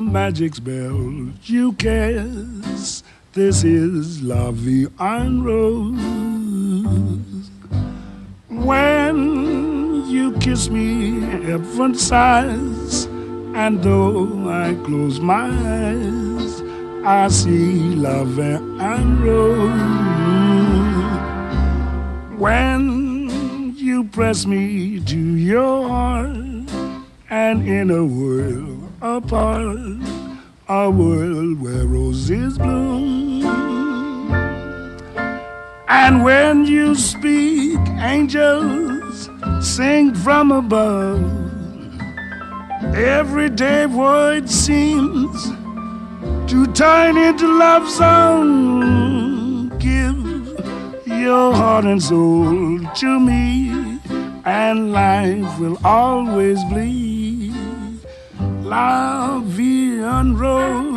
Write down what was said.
magic spell you cast. This is La Vie en Rose. When you kiss me, heaven sighs, and though I close my eyes, I see La Vie en Rose. When you press me to your heart, and in a world apart, a world where roses bloom. And when you speak, angels sing from above. Everyday word seems to turn into love song. Give your heart and soul to me, and life will always bleed. La Vie en Rose.